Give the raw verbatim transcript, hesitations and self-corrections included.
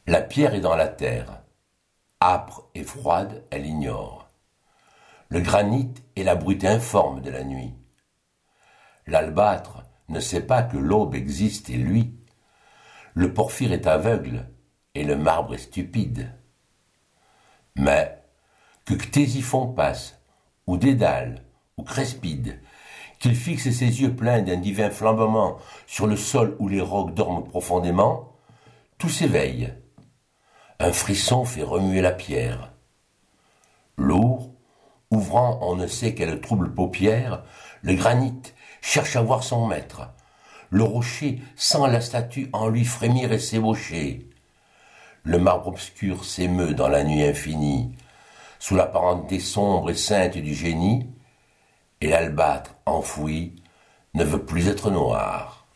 La pierre est dans la terre. Âpre et froide, elle ignore. Le granit est la brute informe de la nuit. L'albâtre ne sait pas que l'aube existe et lui. Le porphyre est aveugle et le marbre est stupide. Mais que Ctésiphon passe, ou Dédale, ou Crespide, qu'il fixe ses yeux pleins d'un divin flambement sur le sol où les rocs dorment profondément, tout s'éveille. Un frisson fait remuer la pierre. Lourd, ouvrant on ne sait quelle trouble paupière, le granit cherche à voir son maître. Le rocher sent la statue en lui frémir et s'ébaucher. Le marbre obscur s'émeut dans la nuit infinie, sous la parenté sombre et sainte du génie, et l'albâtre enfoui ne veut plus être noir.